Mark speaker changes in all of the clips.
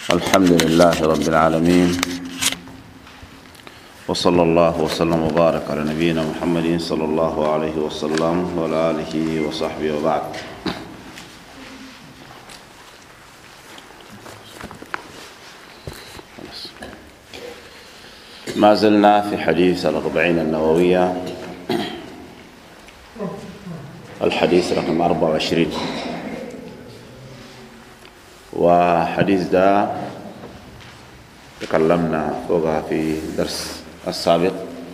Speaker 1: الحمد لله رب العالمين، وصلى الله وسلم وبارك على نبينا محمد صلى الله عليه وسلم وعلى آله وصحبه وبعد. ما زلنا في حديث الأربعين النووية، الحديث رقم 24. وحديث ده تكلمنا فوقها في درس السابق،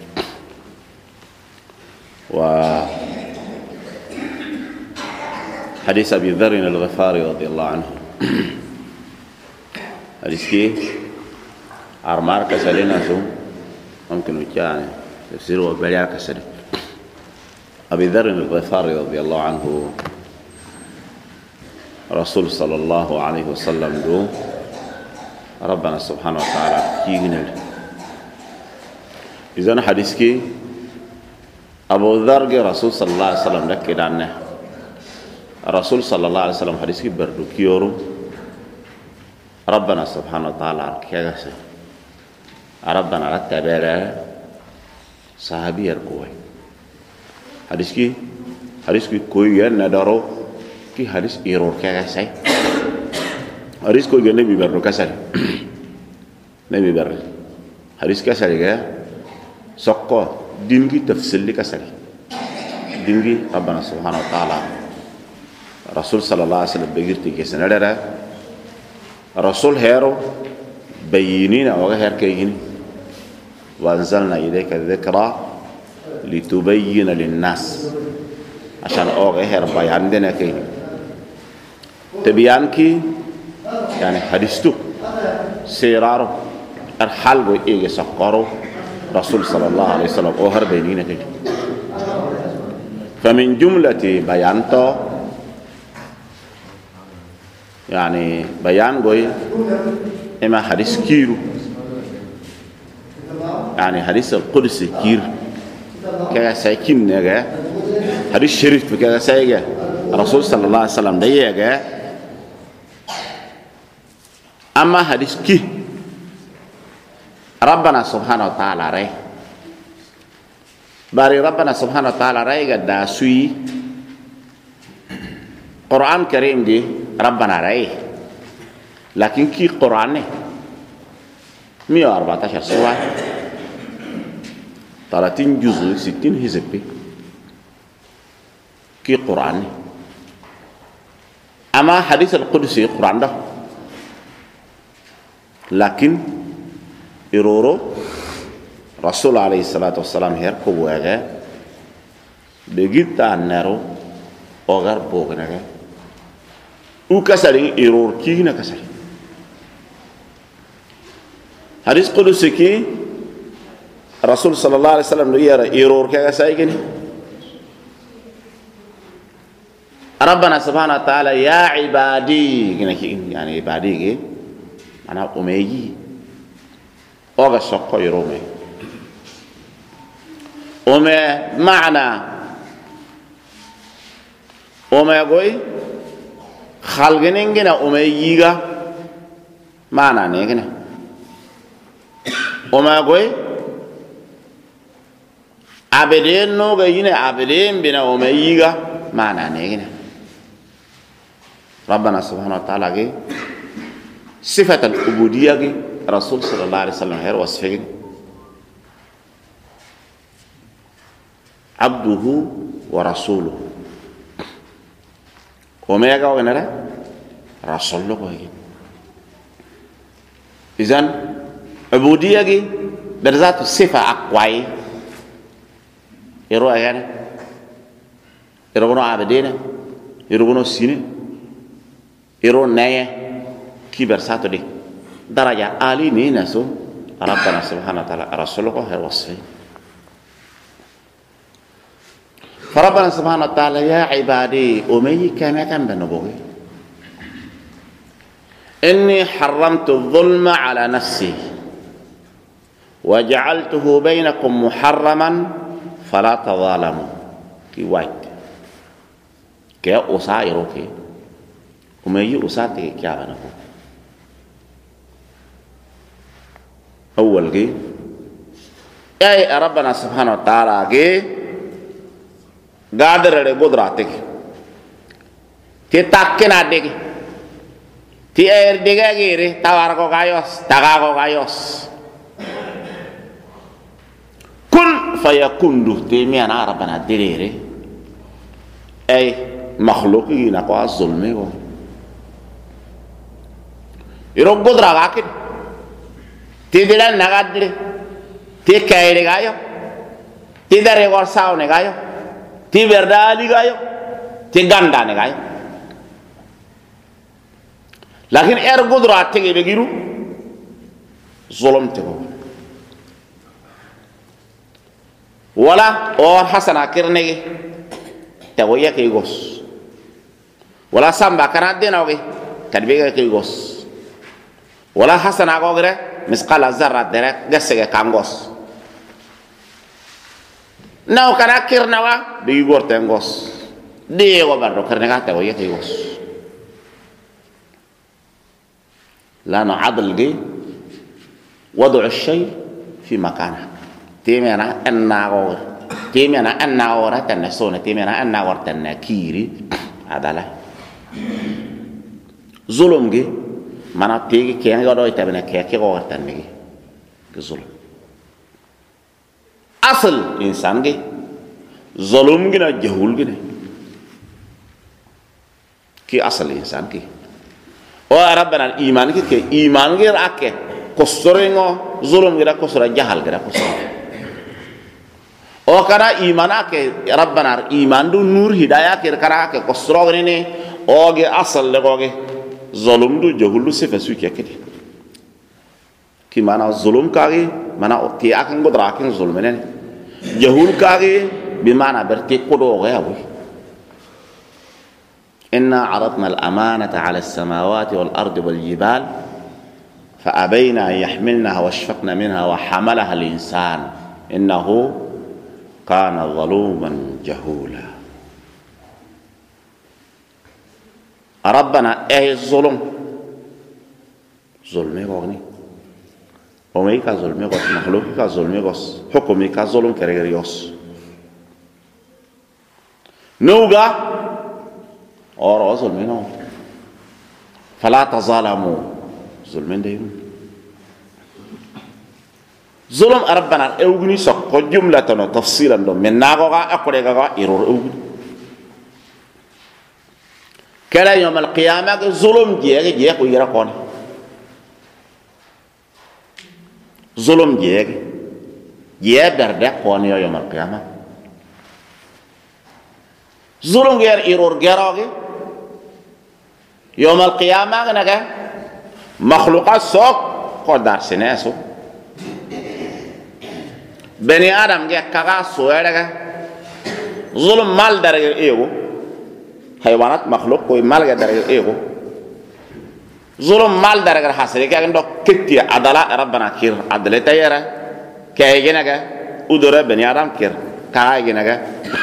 Speaker 1: وحديث أبي ذر الغفاري رضي الله عنه. حديث كي أرمار كسرنا سو ممكن وجانا تفسير وبليا كسر. أبي ذر الغفاري رضي الله عنه رسول صلى الله عليه وسلم دو ربنا سبحانه وتعالى كيغنل. إذن حديث كي أبو ذر رسول صلى الله عليه وسلم لك دانه رسول صلى الله عليه وسلم حديث كي بردو كيورو ربنا سبحانه وتعالى كيغس ربنا رتبه صحابي الكوي حديث كي كوي ندارو ki hadis error kaga say hadis ko gene bi berdo kasal nabi ber hadis kasal ga sokko dingi tafsil li kasal dingi rabbana subhanahu wa ta'ala rasul sallallahu alaihi wasallam begirti kesanara rasul hero bayinina wa her kayini wa anzalna ilayka dhikra litubayyana lin-nas عشان أوغير بيان دنا كي تبيان كي يعني حديثه سيرارو الحال وإيه سقارو رسول صلى الله عليه وسلم أوهر بينينا كي. فمن جملة بيانته يعني بيان قوي إما حديث كيرو يعني حديث القدس كير كي سيكين نجا حديث شريف بكذا سيجا الرسول صلى الله عليه وسلم ديجا. أما حديث كي ربنا سبحانه وتعالى رأي باري ربنا سبحانه وتعالى رأي قد داسوي قرآن كريم دي ربنا رأي لكن كي قرآن 114 سورة 30 جزء 60 حزب كي قرآن. أما حديث القدسي قرآن ده لكن إرورو رسول عليه الصلاة والسلام هير كوغا بجيتا نارو أغر بوغنا وكسرين إرور كينا كسرين حديث قدسي كي رسول صلى الله عليه وسلم يرى إرور كيغا سايقني ربنا سبحانه وتعالى يا عبادي يعني عبادي أنا أمي أوغا سوكو يرومي أمي معنى أمي أقول خلقنين أمي ييغا معنى نيغنا أمي أقول عبدين نوغا ينا عبدين بنا أمي ييغا معنى نيغنا ربنا سبحانه وتعالى صفة العبودية رسول صلى الله عليه وسلم هي وصفه عبده ورسوله وما يقول هنا رسوله إذن عبودية برذات صفة أقوى يروى يعني يروى عبدين يروى سينين يرون نايا كبر ساتو دي درجة عالي نينسو ربنا سبحانه وتعالى رسوله هي وصفه. فربنا سبحانه وتعالى يا عبادي أمي كما كان بنبوغي إني حرمت الظلم على نفسي وجعلته بينكم محرما فلا تظالموا كي وايت كي أسائرو كي umeyi usate kya bana ko أول جي أي ربنا سبحانه وتعالى جي قادر لقدراتك تتاكن عدك تير ديغا غيري تاواركو غايوس تاغاكو غايوس كن فيكون دو تيمي أنا ربنا ديري أي مخلوقي نقوى الظلمي يرو قدرة غاكد تدلن نغادر تكايري غايو تدري غرساو نغايو تبردالي غايو تغانداني غايو لكن قدرة تيجي بغيرو ظلم تكو ولا اور حسنا كرنيجي تقويا كيغوس ولا سامبا كانت ديناوغي تدبيغا كيغوس ولا حسنا غوغره مسقال ذره درك غسغا كانغوس ناو كانا كيرنوا بيغور تنغوس ديغو بارو كرنيغا تقويا كيغوس لا نعدل جي وضع الشيء في مكانه تيمنا الناغور تيمنا الناغور تنسونه تيمنا الناغور تنكيري عدالة ظلم جي mana tegi kaya ngado itabena kaya kaya wartan negi zulum asal insan ge zulum gina jahul gina ki asal insan ki o rabbana iman ki ke iman ge rakke kostorengo zulum gira kosora jahal gira kosora o kana iman ake rabbana iman du nur hidayah ke kara ke kostoro ne o ge asal le go ge ظلم دو جهول سيف سويك يكدي كي مانا ظلم كاري مانا تي اكن غدراكن ظلمنن جهول كاري بمعنى برتي كودو غيابي إنا عرضنا الأمانة على السماوات والأرض والجبال فأبين أن يحملنها واشفقن منها وحملها الإنسان إنه كان ظلوما جهولا ربنا الظلم ظلمي غني ومي كا ظلمي غوس مخلوق كا ظلمي غوس حكمي كا ظلم كريغريوس نوغا اور ظلمي نو فلا تظالموا ظلمين ديم ظلم ربنا اوغني سق جمله تفصيلا من ناغا اكوريغا ايرور اوغني كلا يوم القيامة ظلم جيك ويرقون ظلم جيك بردك قوني يوم القيامة ظلم غير إيرور غيراغي يوم القيامة نجا مخلوقات سوق قدر سناسو بني آدم جيك كغا سويرغا ظلم مال درجة إيغو حيوانات مخلوق کوئی مال کے درجہ ایگو ظلم مال درجہ حاصل کیا کہ کتی عدالة ربنا كير عدل تيارا كاي جنگا ادورا بني آدم كير كاي جنگا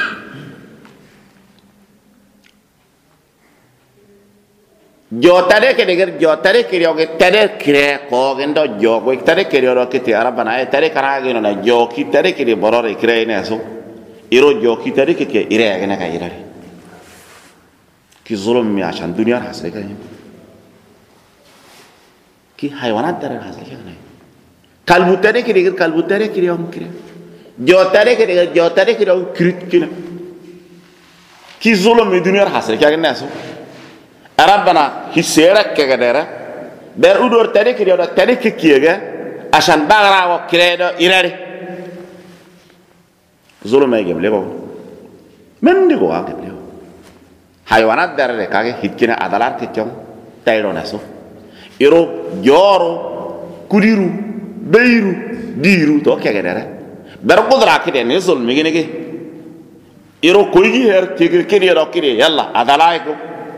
Speaker 1: جو تارے کے دیگر جو تارے کریو کے تارے کرے کو گندو جو کو تارے کریو کتی ربنا اے تارے کرا گنا جو کی تارے کری برور کرے نے سو ایرو جو کی تارے کے ایرے گنا کا ایرے كي ظلم مي عشان دنيا حاصل كده كي حيوانات در حاصل كده كلبو تاري كده غير كلبو تاري كده يوم كده جو تاري كده غير جو تاري كده يوم كريت كده كي ظلم مي دنيا حاصل كده الناس ربنا هيسيرك كده ده بير ودور تاري كده يوم تاري كده عشان بغرا وكده يراري ظلم ما يجيب له من دي هو يجيب له حيوانات دار كاغي هيتكنا ادالار كيتيوم تايرو ناسو يرو جورو كوديرو بيرو ديرو تو كاغي دار بر قدرا كده نزول ميغي يرو كويغي هير تيغي كيري يرو كيري يلا ادالايكو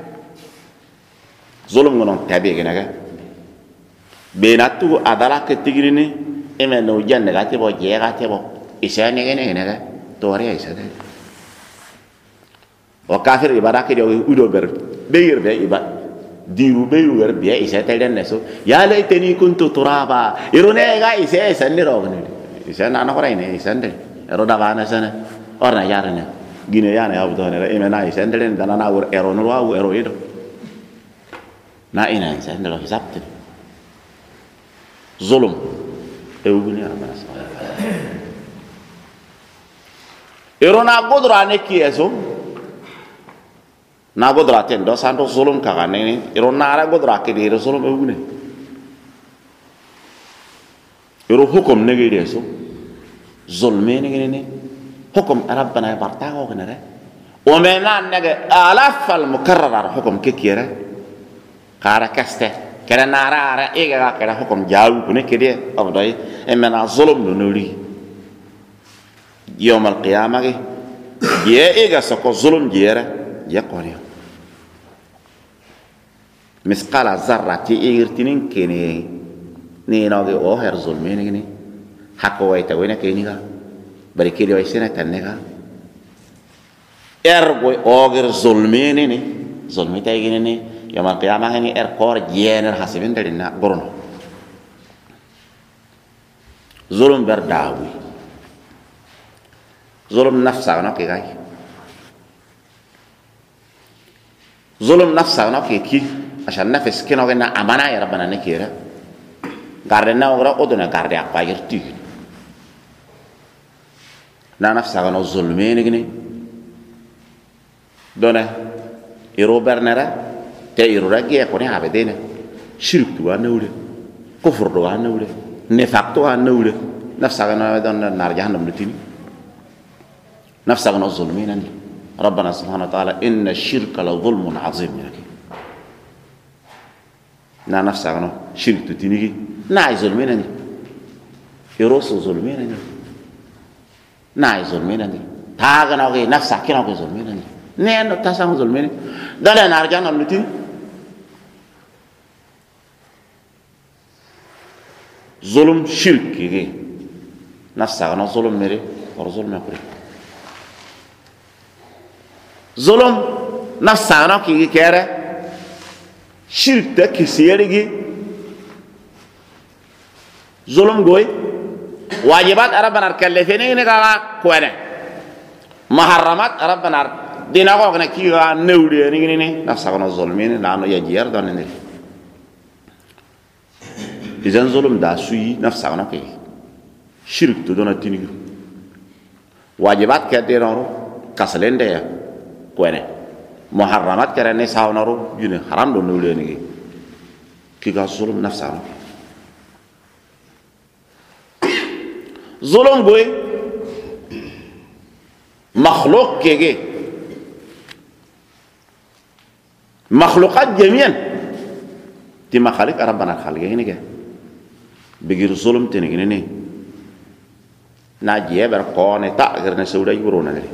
Speaker 1: ظلم غنون تابي غنغا بيناتو ادالا كتيغريني امنو جانغاتي بو جيغاتي بو اساني غنغا توري ايساده وكافر يبارك يو يدو بير بير بي يبا diru be yu gar biya isa telen ne so ya laitani kuntu turaba irune ga isa sanni rogne isa na na korayne isa ndel ero da bana sana orna yarane gine yana ya budone ra imena isa ndelen dana na wor ero no wa ero ido na ina isa ndelo hisabte zulum ewuguni amana sa ero na godra ne kieso na godra ten do santo zulum kaga ne ero na ra godra ke de zulum ewuguni ero hukum ne ge so zulme ne ne hukum rabbana barta ko ne re o mena ne alaf al mukarrar hukum ke kiere kara kaste kera nara ara ega kera hukum jawu ne kede abdai emena zulum no nuri yawm al qiyamah ye ega sako zulum jera yaqoni misqala zarrati irtinin kene ni noge o her zulme ne hakko wayta wena keni ga bari kede way sena tanega ergo oger zulme ne zulme tay ne yawm al qiyamah ni kor jener hasibin dalina gorono zulum berdawi zulum nafsa no ke gai zulum nafsa no ke ki ashan nafs kino na amana ya rabbana ne kira garde na ora odona garde akwa yirti na nafsa no zulme ne dona iro bernera te irura ge ko ne abedene shirk tu anawle kufur do anawle nifaq to anawle nafsa ga don nar jahannam lutini nafsa ga zulmina rabbana subhanahu wa ta'ala inna ash-shirka la dhulmun 'azim na nafsa ga shirk tu tinigi na zulmina ni irosu zulmina ni na zulmina ni ta ga na ge nafsa kina ko zulmina ni ne no tasang zulmina dala nar jahannam lutini zulum shirk ge nafsa ga zulum mere or zulum akure zulum nafsa ga ki kere shirk ta kisiyere ge zulum goy wajibat rabbana kallafene ne ga ko ne muharramat rabbana dina ko ne ki ga newde ni ne nafsa ga zulmine na no yajier don ne izan zulum da suyi nafsa na ke shirk to dona tinigu wajibat ke de no kasalende ya ko ne muharramat ke ne sawnaro yune haram do no le ni ki ga zulum nafsa na zulum boy makhluq kege makhluqat jami'an ti makhaliq rabbana khalqe ni ke bigir zulum tene ne na jeber ko ne ta garna sawda yuro na le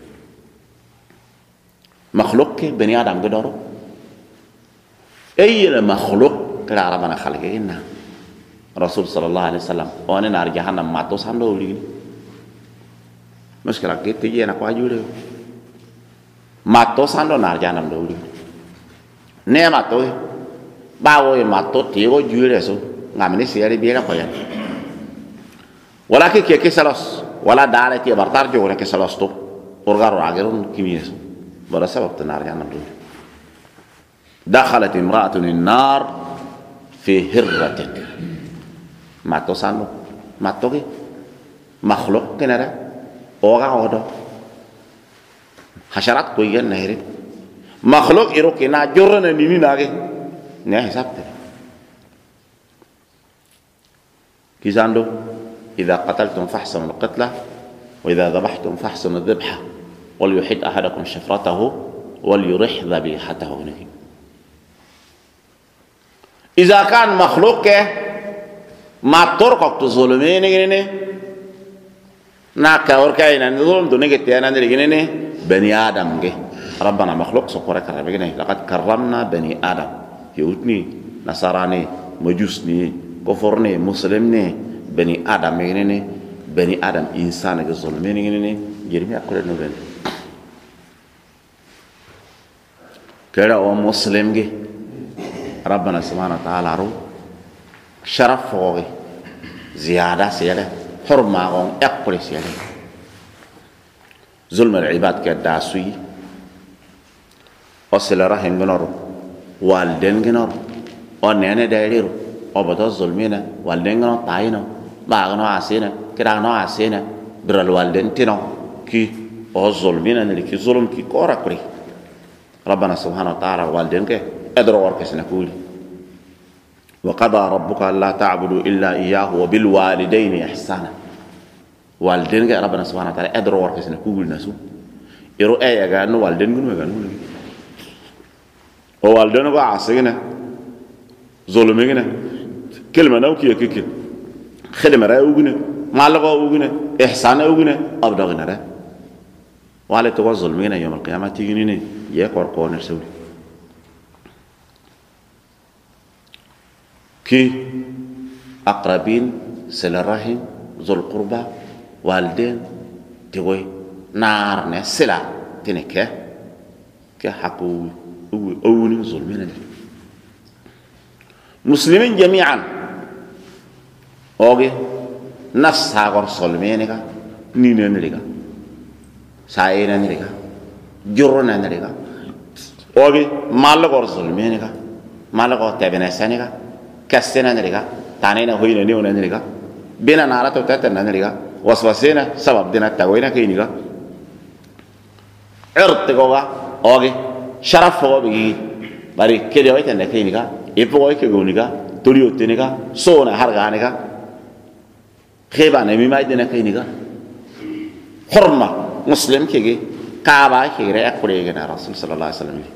Speaker 1: makhluq ke bani adam ga doro ay la makhluq kala rabbana khalqe na rasul sallallahu alaihi wasallam on nar jahannam ma to sando li muskila ke te yena ko ajure ma to sando nar jahannam do li ne ma to bawo ma to ti go jure so ngamene sere biera ko yan wala ke salos wala dara ti bartar jo ke salos to orgaro ageron kimiyeso wala sabab tanar janam do dakhalat imra'atun an-nar fi hirratin mato sanu mato ke makhluk kenara oga odo hasharat ko yen nahire makhluk iro kena jorna nini nage ne hisabte كيزاندو إذا قتلتم فاحسنوا القتلة وإذا ذبحتم فاحسنوا الذبحة وليحد أحدكم شفرته وليرح ذبيحته إذا كان مخلوق ما تركك تظلمين ناكا وركاين نظلم دونك تيانا نرجعني بني آدم ربنا مخلوق سقورك ربنا لقد كرمنا بني آدم يوتني نصراني مجوسني كفرني مسلمني بني آدم مغنيني بني آدم إنسان كظلمين مغنيني جرمي أقول نبين كلا أو مسلم ربنا سبحانه وتعالى رو شرف فوقي زيادة سيادة حرمة غون أقل سيادة ظلم العباد كداسوي أصل رحم جنارو والدين جنارو ونحن دايرو أبدا ظلمنا والدين جنارو تاينو باغنو عسينا كراغنو عسينا بر الوالدين تينو كي أو ظلمنا نلكي ظلم كي كورا كري ربنا سبحانه وتعالى والدين كي أدرو وركسنا كولي وقضى ربك ألا تعبدوا إلا إياه وبالوالدين إحسانا والدين كي ربنا سبحانه وتعالى أدرو وركسنا كولي نسو يرو أي أغانو والدين كنو أغانو والدين كو عسينا ظلمنا كلمة نوكي كيكي خدمة راوغنا مالغا وغنا إحسان وغنا أبدغنا را وعلى تقول ظلمنا يوم القيامة تيجيني يكور كونر سوري كي أقربين سل الرحم ذو القربى والدين تقول نار نسلا تنكه كحقو أولي ظلمنا مسلمين جميعا أوكي نفس هاغر ظلمينك نينا نريكا ساينا نريكا جرنا نريكا أوكي مالغر ظلمينك مالغر تبنسانك كستنا نريكا تانينا هوينا نيونا نريكا بينا نارتو تاتنا نريكا وسوسينا سبب دينا تاوينا كينيكا ارتقوغا أوكي شرف فوق بيجي باري كده ويتنا كينيكا يفوق كيغونيكا توليو تينيكا سونا هرغانيكا خيبا نمي ما يدنا كينيكا حرمة مسلم كيجي كعبة كيجي أقولي رسول صلى الله عليه وسلم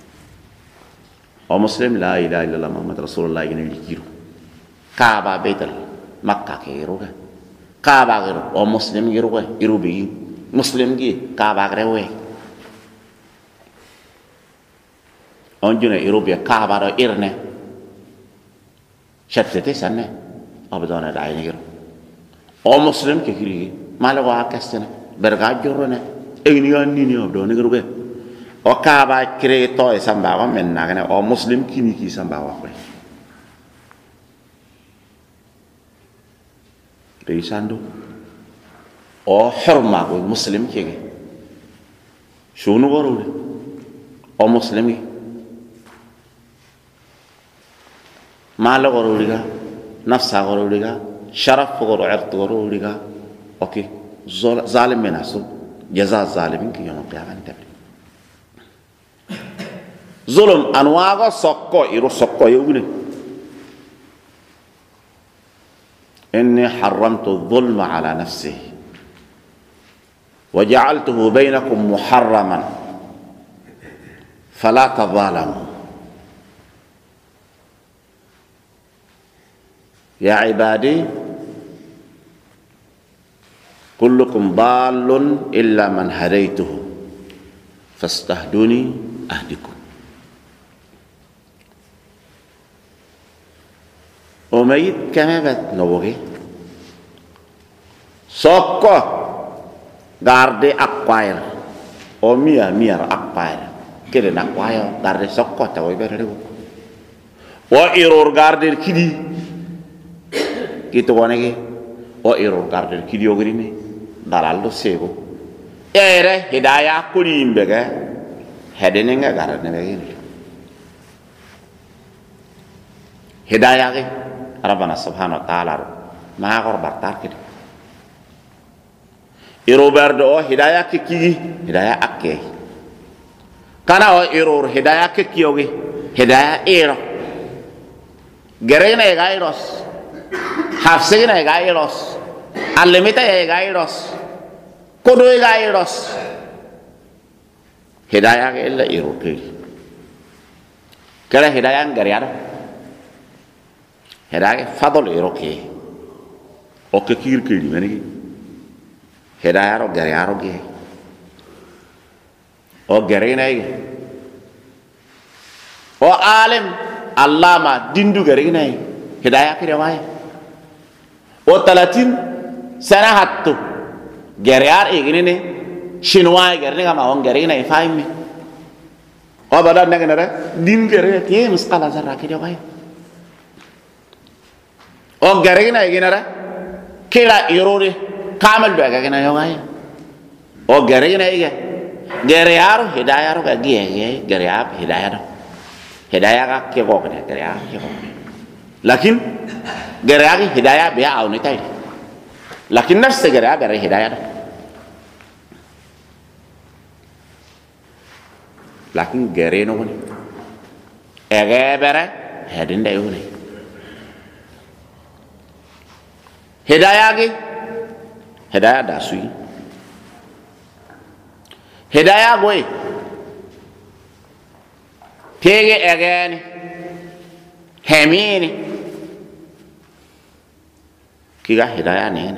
Speaker 1: ومسلم لا إله إلا الله محمد رسول الله ينيرو كعبة بيت مكة كيروه كعبة غيره ومسلم يروه يروبي مسلم كي كعبة غيره أنجنا يروبي كعبة إيرنه شتتي سنة أبدانا العين غيره او مسلم كيكري مالو اكستنا برغا جورنا اغنيان نيني ابدو نغروغه او كابا كري تو سامبا من ناغنا او مسلم كيني كي سامبا واخوي ريساندو او حرمه مسلم كيغي شنو غورو او مسلمي مالو غورو ليغا نفسا غورو ليغا شرف غور عرض غور لغا اوكي ظالم مناسو جزاء الظالمين كي يوم القيامه تبري ظلم انواع سوكو يرو سوكو يوغني اني حرمت الظلم على نفسي وجعلته بينكم محرما فلا تظالموا يا عبادي كلكم ضال إلا من هديته فاستهدوني أهدكم أميت كما بتنوغي سوكو غاردي أقوير أميا مير أقوير كده نقوير غاردي سوكو تاوي بردو وإيرور غاردي كدي كيتو وانيكي وإيرور غاردي كدي يوغريني دالالو سيغو إيره هدايا كوليم بغا هدنينغا غاردي بغين هدايا غي ربنا سبحانه وتعالى ما غور بارتار كده إيرو بردو هدايا كي هدايا أكي كانا إيرور هدايا كي يوغي هدايا إيرو غرينا يغايروس حفظنا يغايروس علمتا يغايروس كودو يغايروس هدايا إلا إيرو كي كلا هدايا غريارو هدايا فضل إيرو كي أوكي كير كي دي مني هدايا رو غريارو كي أو غرينا يغي أو عالم علامة ديندو غرينا يغي هدايا كي رواية أو 30 سنة هاتو غريار يغيني شنواي غرينا ما هون غرينا يفاهمني bada nagara din gere te misqala zarra ke de way o gere na ginara kila irore kamal be ga gina yo way o gere na ige gere yaro hidayah ro ga giye gere ab hidayah ga ke ko ne gere ab ke ko lakin gere agi hidayah be aw ne tay lakin nafs gere ab re hidayah lakin gere no ne ege bere hedin de yone hidayah da sui hidayah goy tege egeni hemini kiga hidayah ne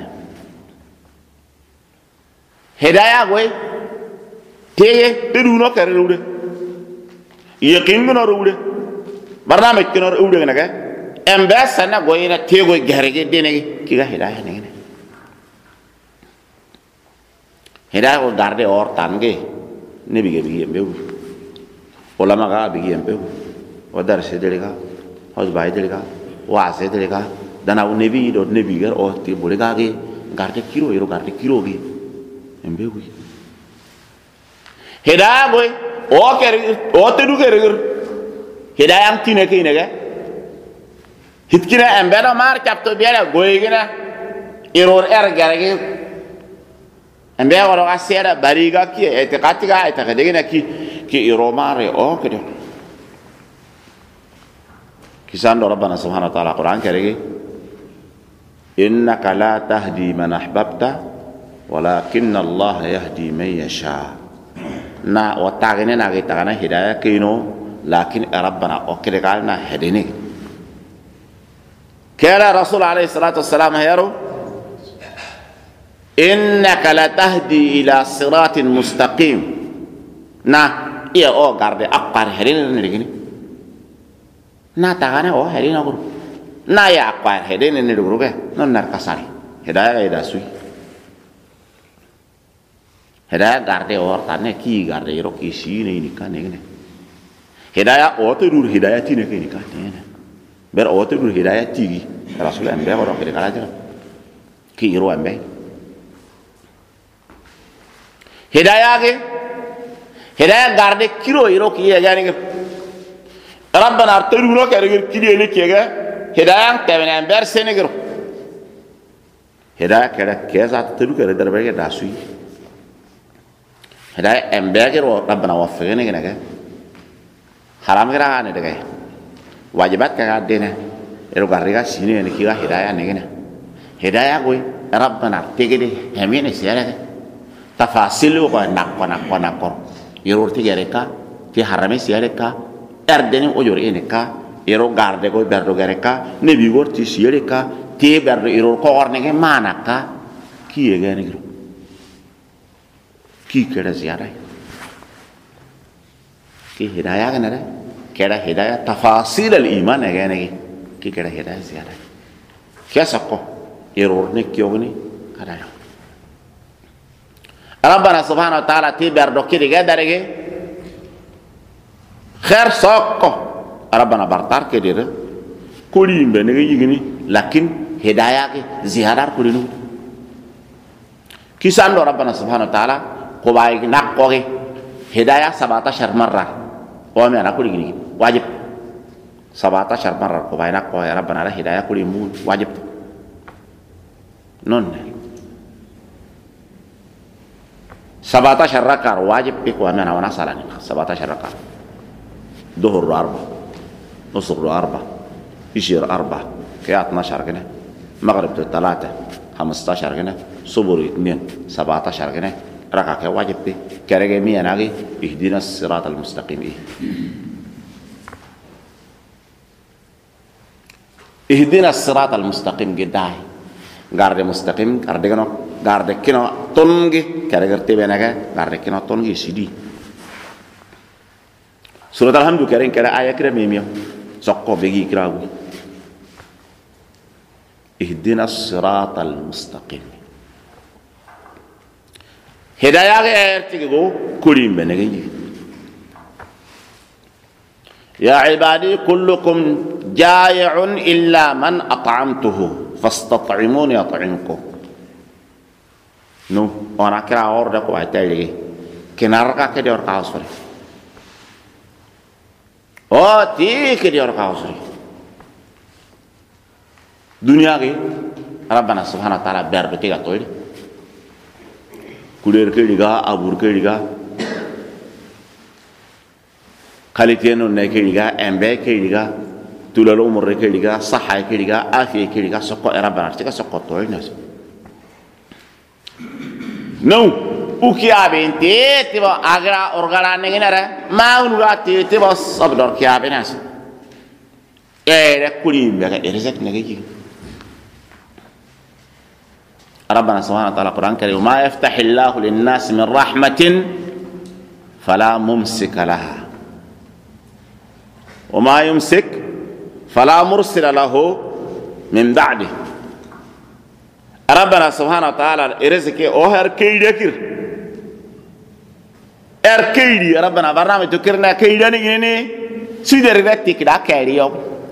Speaker 1: hidayah goy tege deduno kare rude yakin no rude barnamij kino rude naga embessa na goy na tego gerege denegi kiga hidayah ne hidayah ko garde or tange ne bige mbewu ulama ga bige mbewu o dar se delega hoj bay delega wa se delega dana o nebi do nebi gar o ti bolega ge garde kiro ge mbewu hidayah goy o kere o te du kere hidayah tine ke ne ga hitkina embeda mar kapto biara goy gina error garage ambe wala asera bariga ki etiqatiga etaqadina ki iromare o kedo kisando rabbana subhanahu wa ta'ala quran karege innaka la tahdi man ahbabta walakin allah yahdi man yasha na watagene na gitagana hidayah kino lakin rabbana o kedegalna hedini kala rasul alayhi salatu wassalam yaro إنك لا تهدي إلى صراط مستقيم نا إيه أو غارد أقار هرين نرجعني نا تغاني أو هرين أقول نا يا أقار هرين نرجعوا به نار كساري هدايا هدا سوي هدايا غارد أو تاني كي غارد يرو كيسي نيكا نيكنا هدايا أو تدور هدايا تي نيكا نيكنا بير أو تدور هدايا تيجي رسول الله أمبي ورا كده كلا جرا كي يرو أمبي hidayah garde kiro iro kiye gani rabbana arturu kare kiri ne kega hidayah tebena ber senegro hidayah kare keza turu kare darbe da sui hidayah embegero rabbana wafene gene haram gara ne daga wajibat ka dene ero garriga sine ne kiga hidayah ne gene hidayah goy rabbana tegede hemine siyare tafasilu ko nakko yero tigereka ti harame siyareka erdeni ojor eneka yero garde ko berdo gareka ne bi worti siyareka ti berdo yero ko ornege manaka ki yegani gro ki kera ziyara ki hidayah ganara kera hidayah tafasil al iman egani ki kera hidayah ziyara kesako yero ne kyogni kadaya ربنا سبحانه وتعالى تبر دوكي درجه خير سوق ربنا برتار كدير كولين بنغي يغني لكن هدايا زيارة كولينو كيسان ربنا سبحانه وتعالى كوباي ناكوغي هدايا 17 مرة وما انا كوليني واجب 17 مرة كوباي ناكوغي ربنا هدايا كوليمون واجب نون 17 ركعة واجب بيكو أمانة ونصلاني 17 ركعة ظهر 4 نصر 4 إشير 4 كيا 12 كنا مغرب 3 15 كنا صبر 2 17 كنا ركعة واجب بي كرجع مية ناقي اهدنا الصراط المستقيم اهدنا الصراط المستقيم جداي غارد مستقيم garde kino tongi kare garte benaga garde kino tongi sidi surat alhamdu kare kare aya kire memio sokko begi kirawi ihdina siratal mustaqim hidayah ge erti go kurim benaga yi يا عبادي كلكم جائع إلا من أطعمته فاستطعموني أطعمكم. نو أنا كلا أورد كوا تيجي كنارك كده أور كاوسري أو تي كده أور كاوسري دنيا كي ربنا سبحانه وتعالى بيربطي كاتويل كولير كيريغا أبور كيريغا خالتينو نكيريغا أمبي كيريغا تولالو مر كيريغا صحة كيريغا آفية كيريغا سكو ربنا تيجا سكو تويل ناس نو وكيابين تيبا أغرا أورغالا نينارا ما ونغا تيبا صبدور كيابين ناس كولين بيغا إرزق نجيجي ربنا سبحانه وتعالى القرآن الكريم وما يفتح الله للناس من رحمة فلا ممسك لها وما يمسك فلا مرسل له من بعده. ربنا سبحانه وتعالى إرزقه أوهر كيدكير كيدي ربنا برنامج تكرنا كيداني إني سيدر رتي كدا كيديو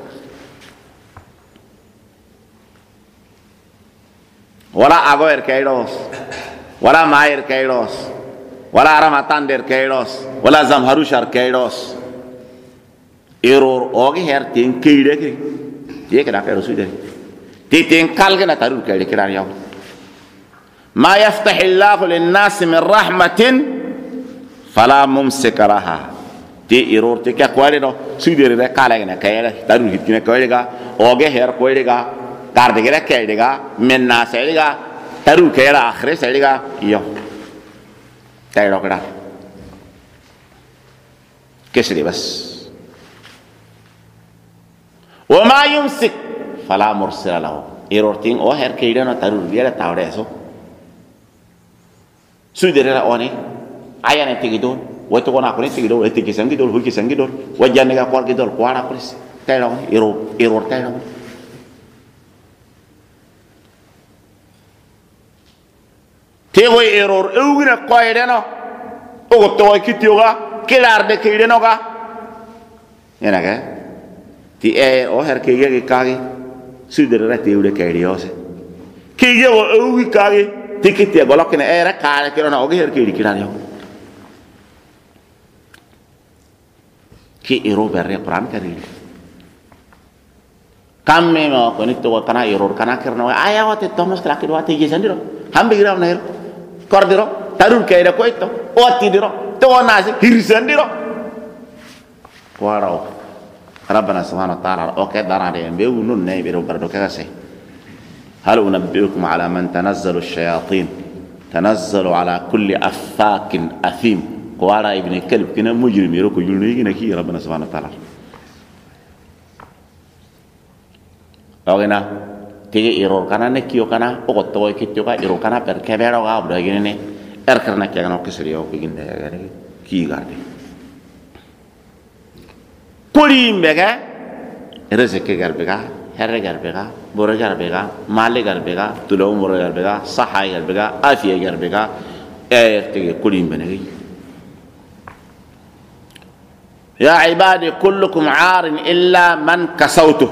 Speaker 1: ولا أغوير كيروس ولا ماير كيروس ولا رماتاندر كيروس ولا زمهروشار كيروس إيرور أوغي هير تين كيدكير تيه كدا كيروس سيدر تين كالغنا تارو كيدكير يوم ما يفتح الله للناس من رحمة فلا ممسك لها تي إيرور تي كاكوالي نو سيدر ركالغنا كيدا تارو كيدكير كيدكا أوغي هير كيدكا كاردكير كيدكا من ناس كيدكا تارو كيدا آخر كيدكا يوم تايرو كدا كسري بس وما يمسك فلا مرسل له إيرورتين أو هير كيدنا تارو بيلا تاوريسو سودرا أوني أيا نتيجدون وتكون أكوني تيجدون وتيجي سنجدون هو كي سنجدون وجاني كقول كدول قوارا كريس تايرو إيرور تايرو تيجي إيرور أوغنا قايدنا أو توي كتيوغا كلار دكيدنا كا يناك تي أو هير كيجي كاغي سودرا تيودا كيديوسه كيجي أوغي كاغي تيكتي أقولك إن إيرا كاره كيرونا أوغي هير كيدي كيرانيو كي إيرو بري قرآن كريم كم ما كوني تو كنا إيرور كنا كيرنا آيا وات توماس كلاكي وات يجي سنديرو هم بيجرام نهر كارديرو تارون كيرا كويتو وات تيديرو تو ناسي هيرسنديرو واراو ربنا سبحانه وتعالى أوكي دارا ديم بيو نون ناي بيرو بردو كاسي هل أنبئكم على من تنزل الشياطين تنزل على كل أفاك أثيم قوالا ابن الكلب كنا مجرم يروكو يلوني كي ربنا سبحانه وتعالى أوكينا تيجي إيرور كنا نكيو كنا أقول توي كتيو كا إيرور كنا بركبيرو كا أبدا كنا إركرنا كي كنا كسريو كي كنا كي غادي كلين بقى رزق كربكا هرّ كربكا بورا كربكا مال كربكا تلو مورا كربكا صحة كربكا آفية كربكا تيجي كلين بنيجي يا عبادي كلكم عار إلا من كسوته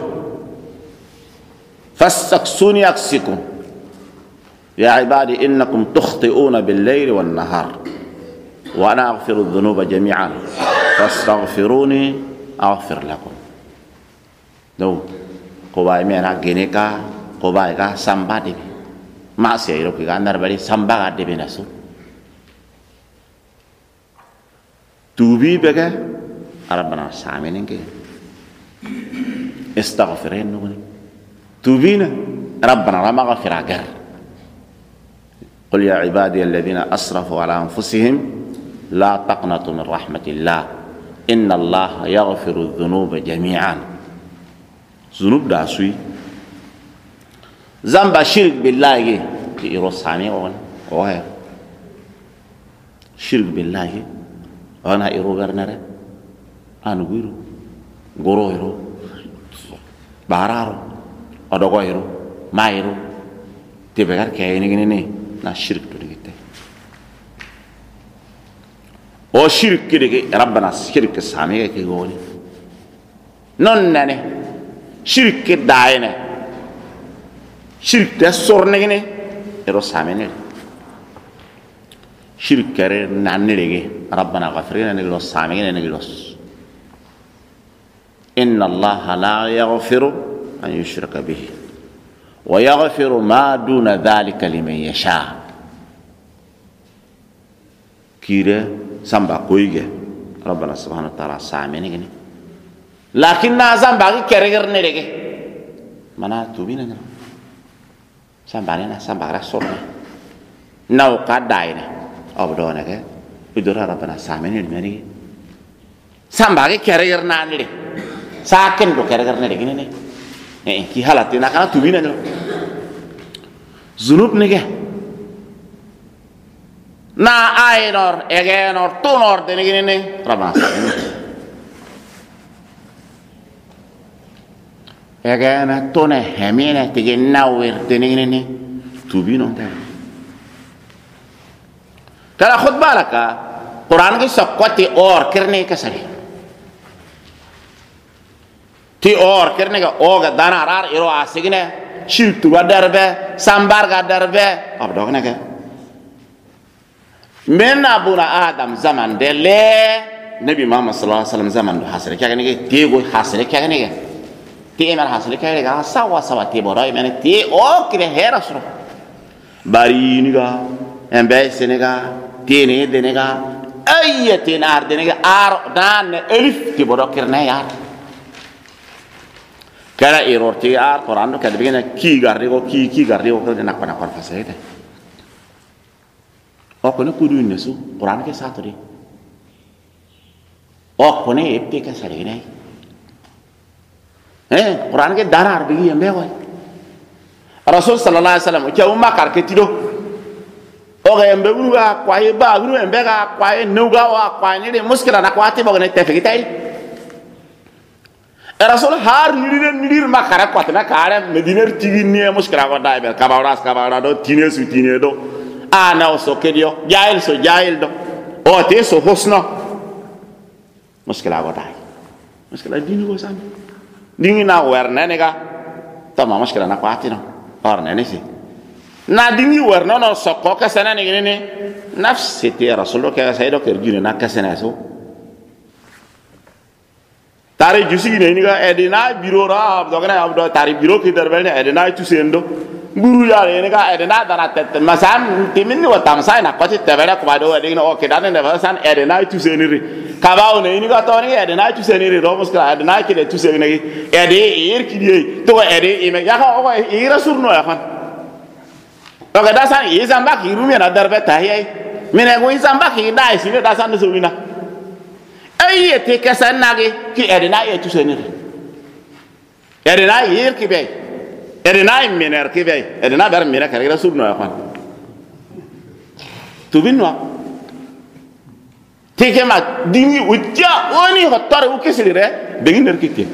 Speaker 1: فاستكسوني أكسكم يا عبادي إنكم تخطئون بالليل والنهار وأنا أغفر الذنوب جميعا فاستغفروني أغفر لكم دو قبائي مينا جينيكا قبائي كا سامبا دي ما سيرو كي كاندر بري سامبا دي بيناسو توبي بكا ربنا سامين كي استغفرين نقول توبينا ربنا ما غفر عقر قل يا عبادي الذين أسرفوا على أنفسهم لا تقنطوا من رحمة الله إن الله يغفر الذنوب جميعا ذنوب داسوي زنب شرك بالله يرو سامي وهي شرك بالله وانا يرو غرنره أنا غيرو غورو يرو بارارو أدوغو يرو ما يرو تبغار كأني كنني نا شرك توديكته أو شرك كده ربنا شرك سامي كي غوني non nane shirk daayne shirk da sornegene ero samene shirk kare nanelege rabbana ghafirna neglo samene neglos inna allaha la yaghfiru an yushraka bihi wa yaghfiru ma duna dhalika liman yasha kire samba koyge rabbana subhanahu wa ta'ala samene gene lakin na samba ki kere nerege mana tubina na samba ne na samba ra sorna naw ka daayne abdona ke idora rabbana samene meni samba ki kere na nere saken do kere nere gene ne ki halati na kana tubina no zunub ne ke na ainor egenor tunor de ne rabbana samene egana tone hemine tige nawer de ne tubino ta kala khud balaka quran ke sakwati or kirne ka sari ti or kirne ga oga danarar iro asigne shirtu ga darbe sambar ga darbe abdogna ke men abuna adam zaman de le nabi muhammad sallallahu alaihi wasallam zaman do hasre ka ne ti go hasre ka ne ti emer hasre ka ga sawa ti boray men ti o kire hera suru bari ni ga embe senega tini denega ayatin ar denega ar dan elif ti bodo kirne yar kala irorti ar qur'an ka debina ki garrigo ko na kona kon fasede o kono kudu nesu qur'an ke saturi o kono epte ka sare ne qur'an ke darar bigi yambe ko rasul sallallahu alaihi wasallam ke umma kar ke tido o ga yambe buga kwaye ba guru yambe ga kwaye nuga wa kwaye ni muskila na kwati bo ne tefeki tay rasul har nirir makara kwati na kare mediner tigi ni muskila ko dai be kabawra do tine su tine do ana o so kedio jail do o te so hosno muskila ko dai muskila dini ko sam dingi na werne ne ga tama muskila na kwati no or ne si na dingi warno no sokko ka sana ni ne nafsi ti rasul ka saydo kerjine na ka sana so tare jusi ni ga edina biro ra dogana abdo tare biro ki darbel edina tu sendo buru ya ne ga edina dana tet masam timinni wa tamsa na ko ti tebere ko bado edina o ke dana ne basan edina tu seniri ka bawo ne ni ga to ne edina tu seniri ro muskra edina ki le tu seniri edi ir ki di to edi ime ya ka o ira surno ya kan oke dasan izamba ki rumi na darbe tahiy mine go izamba ki dai sine dasan so wina ay te kasan nage ki edina e tu seniri edina yir ki be edina miner ki be edina bar miner ka rasul no afan tu binwa te ke ma dingi ujja oni hotor u kisire de nginer ki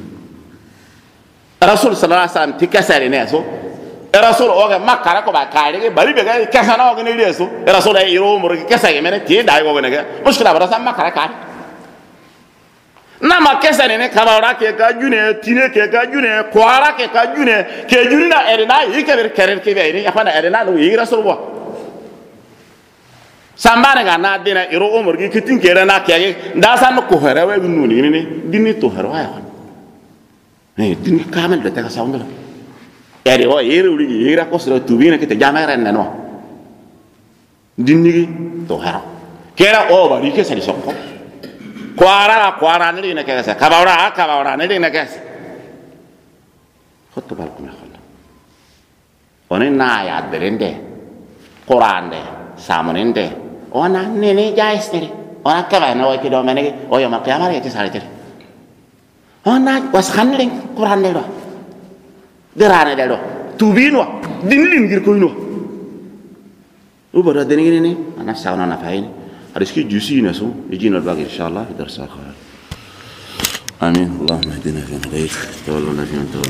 Speaker 1: rasul sallallahu alaihi wasallam ti kasare ne so rasul oga makara ko ba kaare bari be ga kasana oga ne reso rasul ay iro mo ke kasage mene ti dai go ne ga mushkila bara sam makara kaare na ma kasane ne kabara ke ka june tine ke ka june kwara ke ka june ke june na erina yike ber keren ke be ni afana erina no yi rasul bo sambane ga na dina iro umur gi kitin ke na ke da san ko hare we nuni ni dinni to hare wa dinni kamal de ta saundala eri o yere uri yera ko sura tubina ke te jamere neno dinni to hara kera o bari ke sali sokko kwara ne ne ke sa kabawra ne ne ke khotto balkum ya khalla onen na ya derende qur'an de samonende ona ne jaistere ona ka ba no ke do menege o yo ma qiyamare te sare tere ona was khanlen qur'an de do derane de do tubino dinlin gir ko ino ubara denigi ne ana sauna na faini ariski jusi naso yجينا الباقي ان شاء الله في درس اخر امين اللهم اهدنا فيمن هديت تولنا فيمن توليت